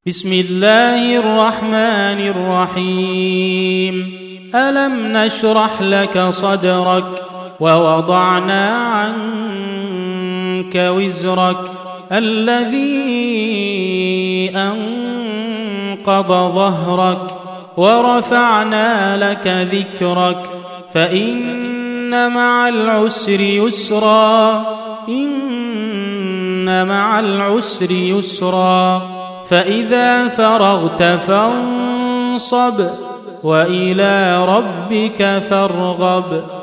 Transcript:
بسم الله الرحمن الرحيم. ألم نشرح لك صدرك ووضعنا عنك وزرك الذي أنقض ظهرك ورفعنا لك ذكرك فإن مع العسر يسرا إن مع العسر يسرا فإذا فرغت فانصب وإلى ربك فارغب.